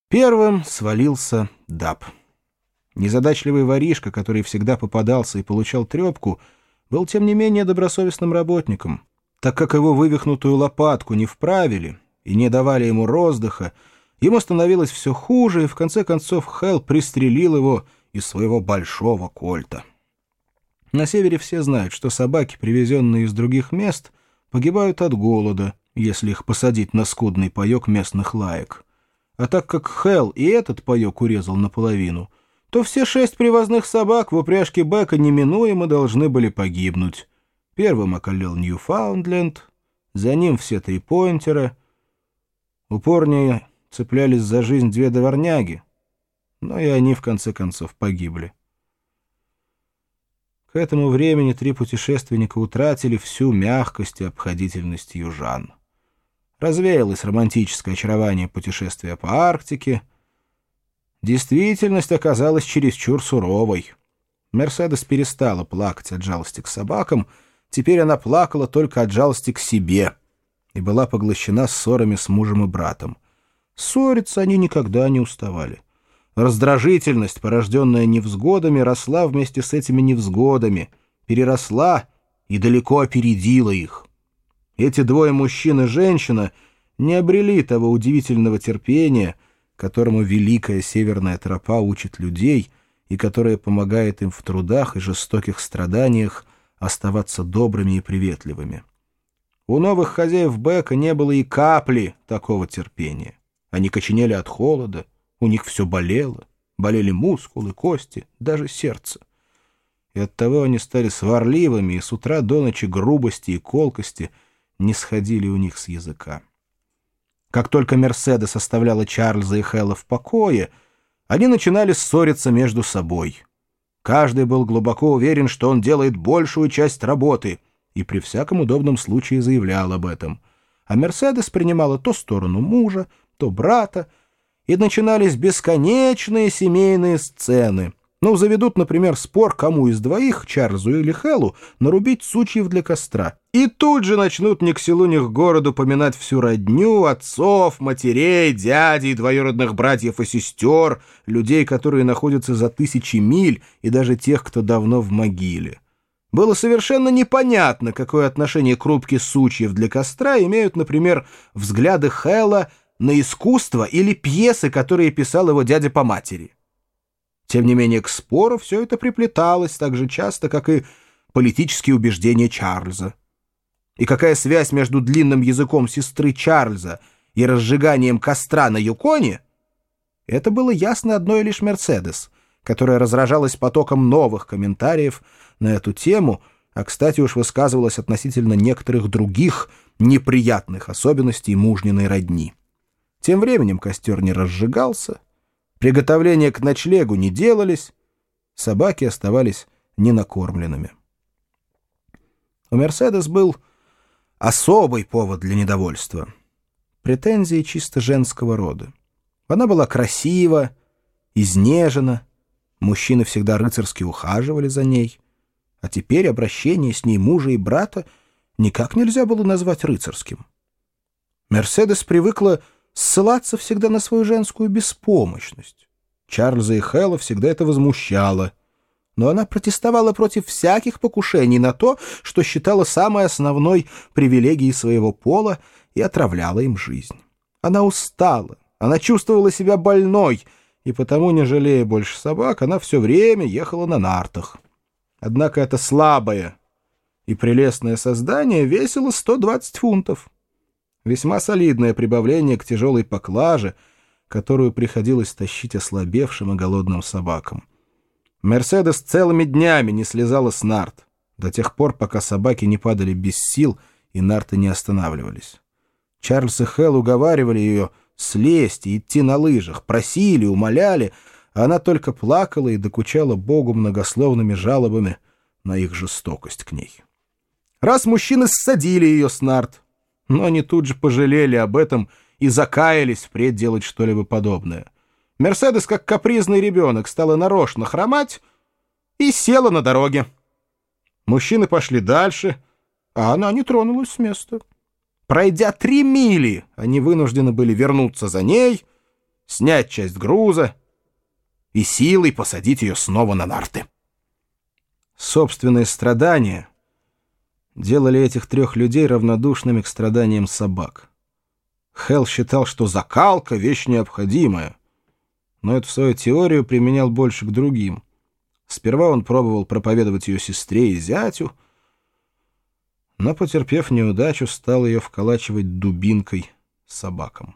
Первым свалился Даб. Незадачливый воришка, который всегда попадался и получал трепку, был тем не менее добросовестным работником. Так как его вывихнутую лопатку не вправили и не давали ему роздыха, ему становилось все хуже, и в конце концов Хэл пристрелил его из своего большого кольта. На севере все знают, что собаки, привезенные из других мест, погибают от голода, если их посадить на скудный паек местных лаек. А так как Хэл и этот паек урезал наполовину, то все 6 привозных собак в упряжке Бека неминуемо должны были погибнуть. Первым околел Ньюфаундленд, за ним все 3 пойнтера. Упорнее цеплялись за жизнь 2 дворняги, но и они в конце концов погибли. К этому времени 3 путешественника утратили всю мягкость и обходительность южан. Развеялось романтическое очарование путешествия по Арктике. Действительность оказалась чересчур суровой. Мерседес перестала плакать от жалости к собакам, теперь она плакала только от жалости к себе и была поглощена ссорами с мужем и братом. Ссориться они никогда не уставали. Раздражительность, порожденная невзгодами, росла вместе с этими невзгодами, переросла и далеко опередила их. Эти 2 мужчин и женщина не обрели того удивительного терпения, которому великая северная тропа учит людей и которая помогает им в трудах и жестоких страданиях оставаться добрыми и приветливыми. У новых хозяев Бека не было и капли такого терпения. Они коченели от холода, у них все болело, болели мускулы, кости, даже сердце. И оттого они стали сварливыми, и с утра до ночи грубости и колкости не сходили у них с языка. Как только Мерседес оставляла Чарльза и Хэлла в покое, они начинали ссориться между собой. Каждый был глубоко уверен, что он делает большую часть работы, и при всяком удобном случае заявлял об этом. А Мерседес принимала то сторону мужа, то брата, и начинались бесконечные семейные сцены. Заведут, например, спор, кому из 2, Чарльзу или Хэллу, нарубить сучьев для костра. И тут же начнут ни к селу, ни к городу поминать всю родню, отцов, матерей, дядей, двоюродных братьев и сестер, людей, которые находятся за 1000 миль, и даже тех, кто давно в могиле. Было совершенно непонятно, какое отношение к рубке сучьев для костра имеют, например, взгляды Хэлла на искусство или пьесы, которые писал его дядя по матери. Тем не менее, к спору все это приплеталось так же часто, как и политические убеждения Чарльза. И какая связь между длинным языком сестры Чарльза и разжиганием костра на Юконе? Это было ясно одной лишь Мерседес, которая разражалась потоком новых комментариев на эту тему, а, кстати, уж высказывалась относительно некоторых других неприятных особенностей мужниной родни. Тем временем костер не разжигался, приготовления к ночлегу не делались, собаки оставались ненакормленными. У Мерседес был особый повод для недовольства. Претензии чисто женского рода. Она была красива, изнежена, мужчины всегда рыцарски ухаживали за ней, а теперь обращение с ней мужа и брата никак нельзя было назвать рыцарским. Мерседес привыкла ссылаться всегда на свою женскую беспомощность. Чарльза и Хэлла всегда это возмущало. Но она протестовала против всяких покушений на то, что считала самой основной привилегией своего пола, и отравляла им жизнь. Она устала, она чувствовала себя больной, и потому, не жалея больше собак, она все время ехала на нартах. Однако это слабое и прелестное создание весило 120 фунтов. Весьма солидное прибавление к тяжелой поклаже, которую приходилось тащить ослабевшим и голодным собакам. Мерседес целыми днями не слезала с нарт, до тех пор, пока собаки не падали без сил и нарты не останавливались. Чарльз и Хэл уговаривали ее слезть и идти на лыжах, просили, умоляли, а она только плакала и докучала Богу многословными жалобами на их жестокость к ней. Раз мужчины ссадили ее с нарт, но они тут же пожалели об этом и закаялись впредь делать что-либо подобное. Мерседес, как капризный ребенок, стала нарочно хромать и села на дороге. Мужчины пошли дальше, а она не тронулась с места. Пройдя 3 мили, они вынуждены были вернуться за ней, снять часть груза и силой посадить ее снова на нарты. Собственные страдания делали этих трех людей равнодушными к страданиям собак. Хелл считал, что закалка — вещь необходимая, но эту свою теорию применял больше к другим. Сперва он пробовал проповедовать ее сестре и зятю, но, потерпев неудачу, стал ее вколачивать дубинкой собакам.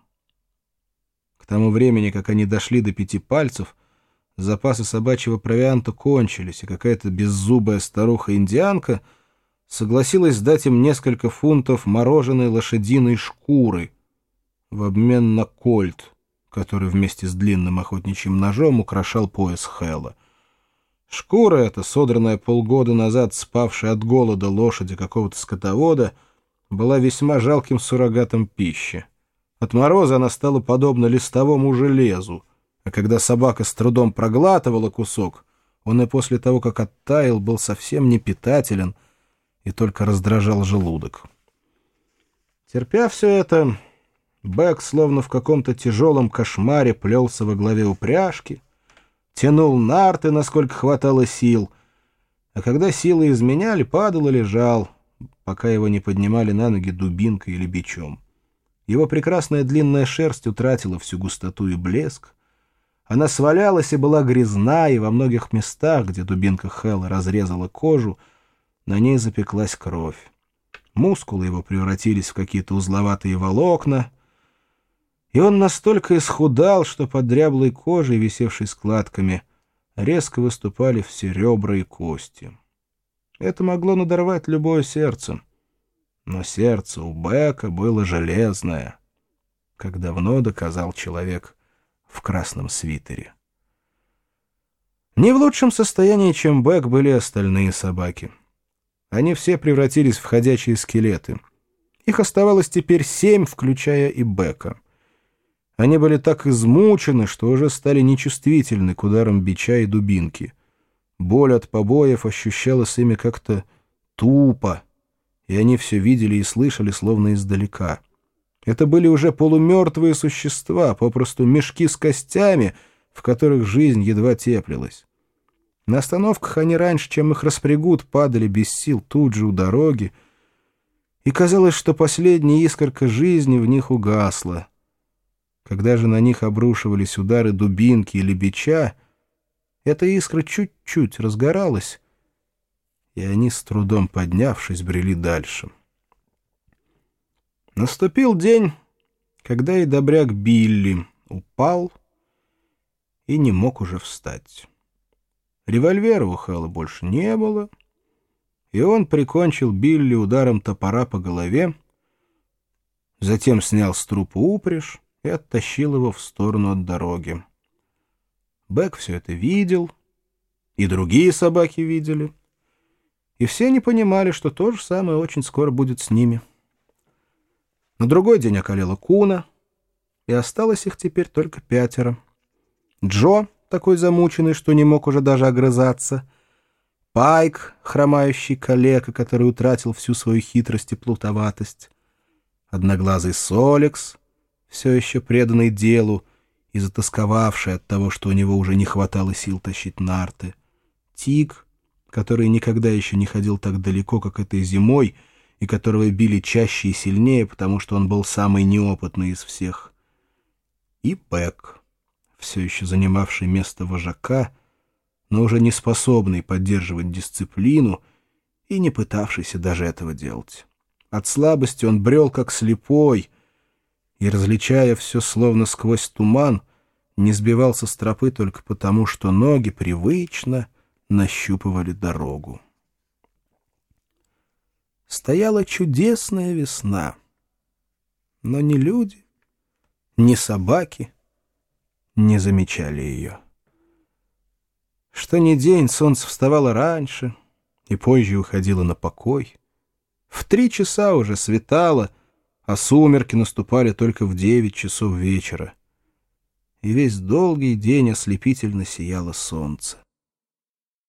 К тому времени, как они дошли до 5 пальцев, запасы собачьего провианта кончились, и какая-то беззубая старуха-индианка согласилась дать им несколько фунтов мороженой лошадиной шкуры в обмен на кольт, который вместе с длинным охотничьим ножом украшал пояс Хэлла. Шкура эта, содранная полгода назад спавшая от голода лошади какого-то скотовода, была весьма жалким суррогатом пищи. От мороза она стала подобна листовому железу, а когда собака с трудом проглатывала кусок, он и после того, как оттаял, был совсем не питателен и только раздражал желудок. Терпя все это, Бэк, словно в каком-то тяжелом кошмаре, плелся во главе упряжки, тянул нарты, насколько хватало сил, а когда силы изменяли, падал и лежал, пока его не поднимали на ноги дубинкой или бичом. Его прекрасная длинная шерсть утратила всю густоту и блеск, она свалялась и была грязна, и во многих местах, где дубинка Хэлла разрезала кожу, на ней запеклась кровь. Мускулы его превратились в какие-то узловатые волокна, и он настолько исхудал, что под дряблой кожей, висевшей складками, резко выступали все ребра и кости. Это могло надорвать любое сердце. Но сердце у Бэка было железное, как давно доказал человек в красном свитере. Не в лучшем состоянии, чем Бэк, были остальные собаки. Они все превратились в ходячие скелеты. Их оставалось теперь 7, включая и Бэка. Они были так измучены, что уже стали нечувствительны к ударам бича и дубинки. Боль от побоев ощущалась ими как-то тупо, и они все видели и слышали, словно издалека. Это были уже полумертвые существа, попросту мешки с костями, в которых жизнь едва теплилась. На остановках они раньше, чем их распрягут, падали без сил тут же у дороги, и казалось, что последняя искорка жизни в них угасла. Когда же на них обрушивались удары дубинки или бича, эта искра чуть-чуть разгоралась, и они, с трудом поднявшись, брели дальше. Наступил день, когда и добряк Билли упал и не мог уже встать. Револьвера у Хэлла больше не было, и он прикончил Билли ударом топора по голове, затем снял с трупа упряжь и оттащил его в сторону от дороги. Бэк все это видел, и другие собаки видели, и все они понимали, что то же самое очень скоро будет с ними. На другой день околела Куна, и осталось их теперь только 5. Джо, такой замученный, что не мог уже даже огрызаться, Пайк, хромающий калека, который утратил всю свою хитрость и плутоватость, одноглазый Солекс, все еще преданный делу и затосковавший от того, что у него уже не хватало сил тащить нарты, Тиг, который никогда еще не ходил так далеко, как этой зимой, и которого били чаще и сильнее, потому что он был самый неопытный из всех, и Бэк, все еще занимавший место вожака, но уже не способный поддерживать дисциплину и не пытавшийся даже этого делать. От слабости он брел как слепой, и, различая все словно сквозь туман, не сбивался с тропы только потому, что ноги привычно нащупывали дорогу. Стояла чудесная весна, но ни люди, ни собаки не замечали ее. Что ни день солнце вставало раньше и позже уходило на покой. В 3 часа уже светало, а сумерки наступали только в 9 часов вечера. И весь долгий день ослепительно сияло солнце.